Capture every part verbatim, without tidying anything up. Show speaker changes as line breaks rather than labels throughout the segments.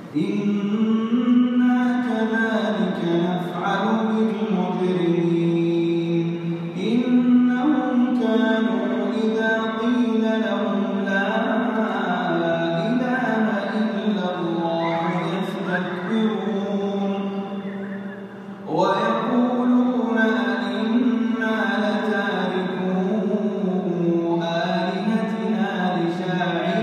إنا كذلك نفعل بالمجرمين إنهم كانوا إذا قيل لهم لا إله إلا الله يستكبرون ويقولون أئنا لتاركو آلهتنا لشاعر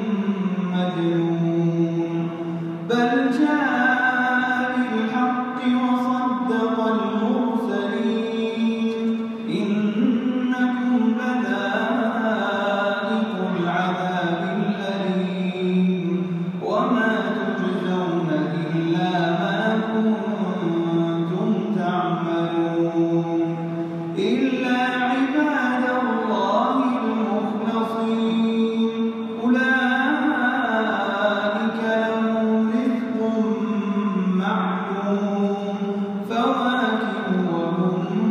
مجنون بل جاء بالحق وصدق المرسلين إنكم لذائق العذاب الأليم وما تجزون إلا ما كنتم تعملون إلا عباد الله المخلصين أولئك لهم رزق معلوم فواكه وهم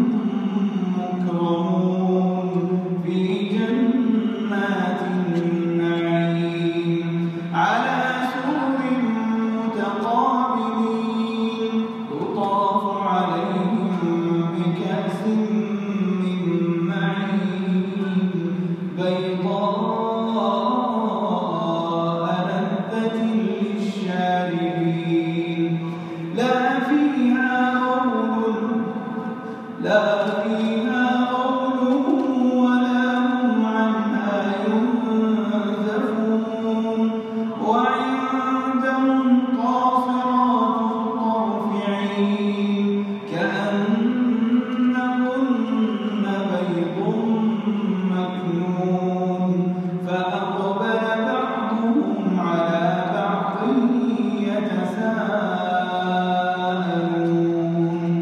مكرمون في جنات النعيم على سرر متقابلين يطاف عليهم بكأس من معين بيضاء لذة للشاربين لا فيها غول لا فيها غول ولا هم عنها ينزفون وعندهم قاصرات الطرف عين كأنهن بيض مكنون فأقبل بعضهم على بعض يتساءلون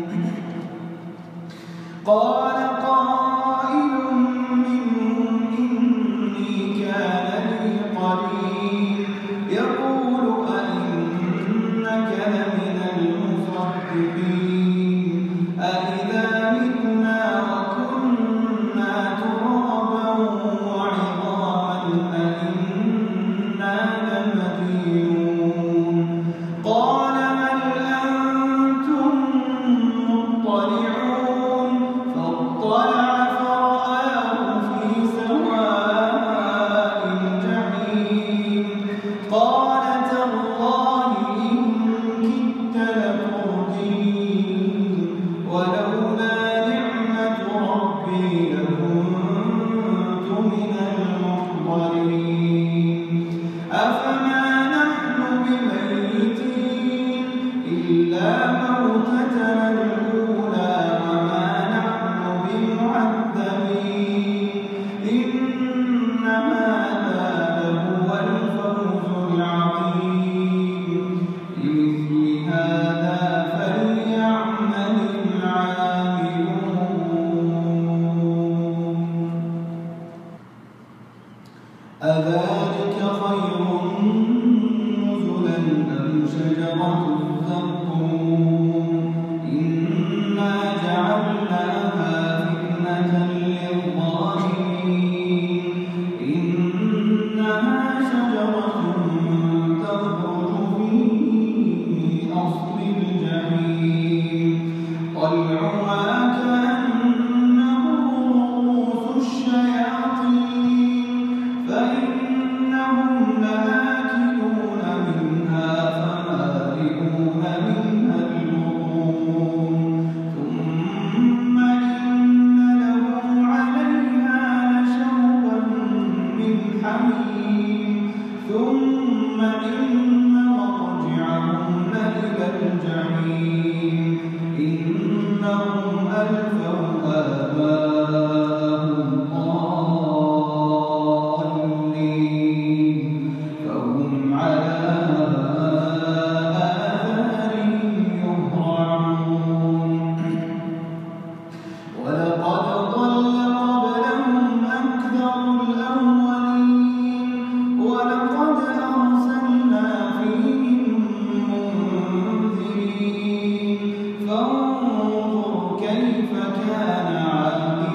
قال قائل منهم إني كان لي قرين يقول أئنك لمن المصدقين أإذا متنا وكنا ترابا وعظاما أئنا لمدينون قال هل أنتم مطلعون فاطلع فرآه في سواء الجحيم قال تالله إن كدت لتردين ولولا نعمة ربي لكنت من المحضرين أفما نحن بميتين إلا موتتنا الأولى وما نحن بمعذبين إن هذا لهو الفوز العظيم لمثل هذا فليعمل العاملون أذلك خير نزلا أم شجرة الزقوم إنا جعلناها فتنة للظالمين إنها شجرة تخرج في أصل الجحيم طلعها كأنه رؤوس الشياطين فإنهم لآكلون منها فمالئون منها البطون ثم إن لهم عليها لشوبا من حميم ثم إن مرجعهم لإلى الجحيم إنهم ألفوا آباءهم ضالين فهم على آثارهم يهرعون ولقد ضل قبلهم أكثر الأولين ولقد أرسلنا فيهم منذرين فانظر كيف كان عاقبة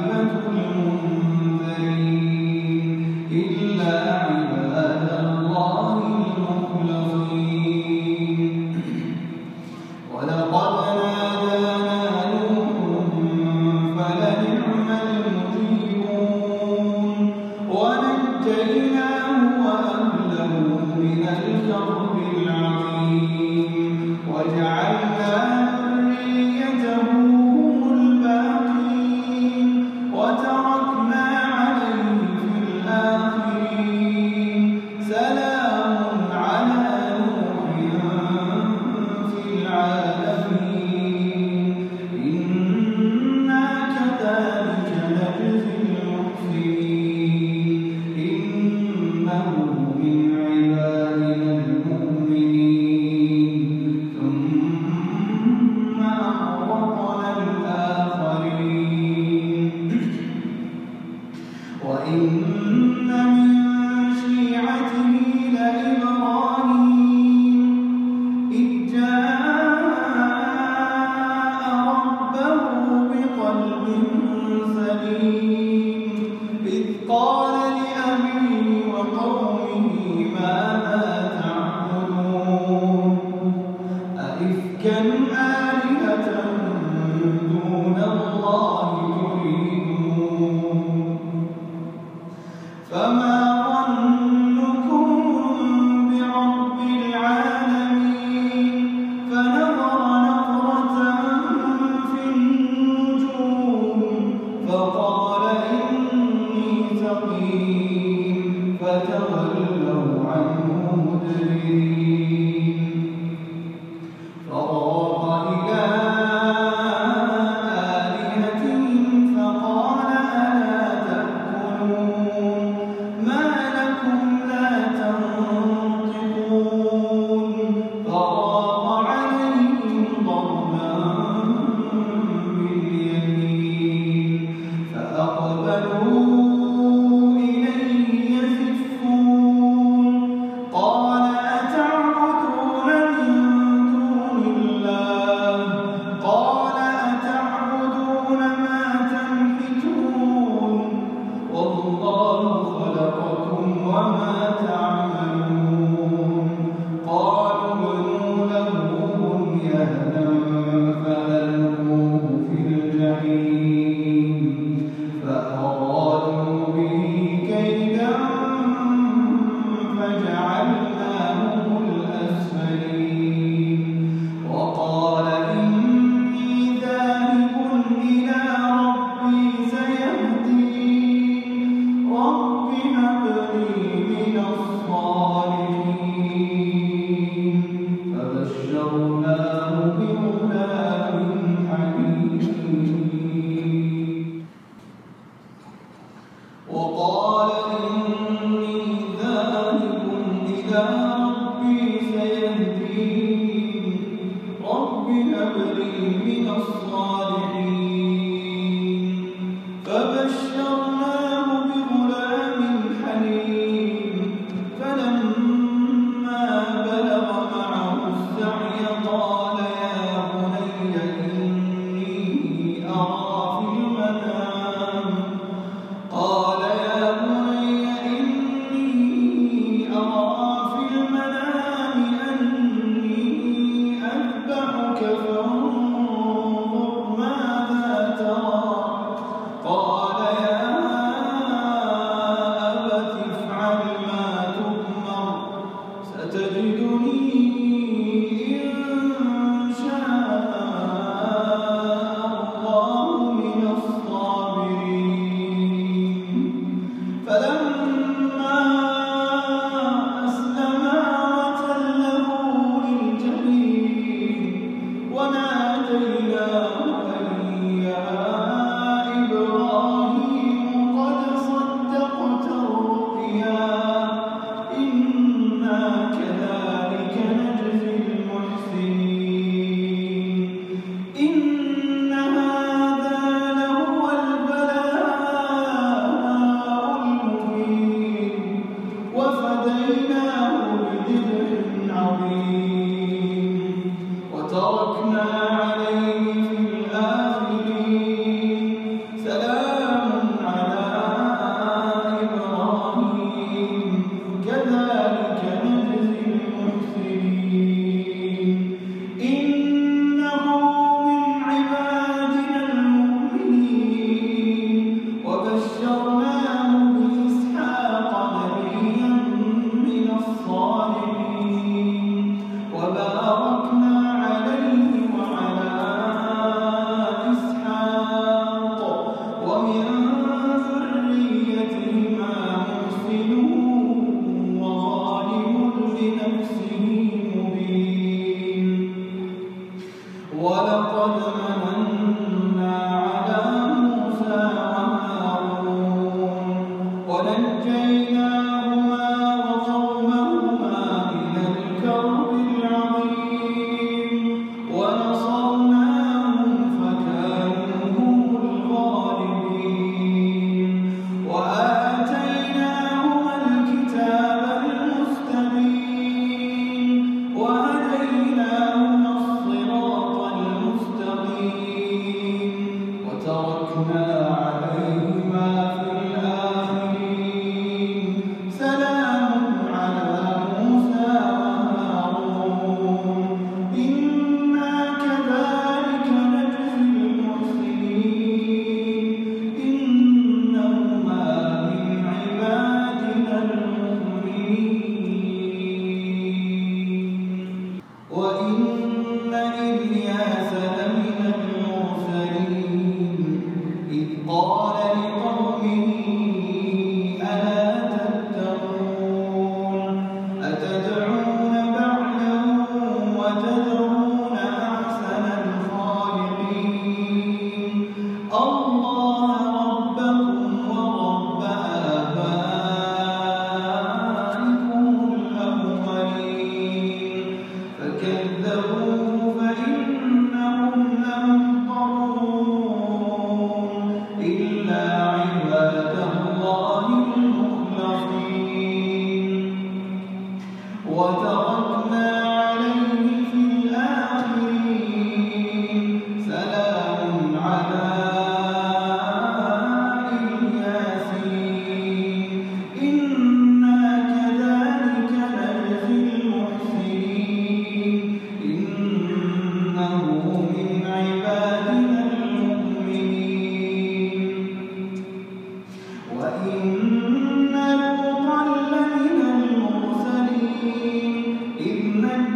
الكرب العظيم وجعلنا ذريته هم الباقين وتركنا عليه في الآخرين سلام على نوح في العالمين إنا كذلك نجزي المحسنين إنه من عبادنا المؤمنين ثم أغرقنا الآخرين وإن من شيعته لإبراهيم إذ جاء ربه بقلب سليم إذ قال لأبيه وقومه ماذا تعبدون أئفكا آلهة دون الله تريدون فما ظنكم برب العالمين فنظر نظرة في النجوم فقال إني سقيم فتولوا عنه مدبرين فراغ إلى آلهتهم فقال ألا تأكلون ما لكم لا تنطقون فراغ عليهم ضربا باليمين فأقبلوا إليه يزفون قال أتعبدون من دون الله قال أتعبدون ما تنحتون والله خلقكم وما تعملون قالوا ابنوا له بنيانا فألقوه في الجحيم فأرادوا به كيدا فجعلناهم الأسفلين وقال إني ذاهب إلى ربي سيهدين رب هب لي من الصالحين فبشرناه بغلام حليم وقال إني ذاهب إلى ربي سيهدين رب هب لي من الصالحين فبشرناه بغلام حليم فلما بلغ معه السعي قال يا بني إني أرى في المنام قال يا بني إني أرى في المنام أني أذبحك فانظر ماذا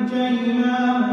فنجيناه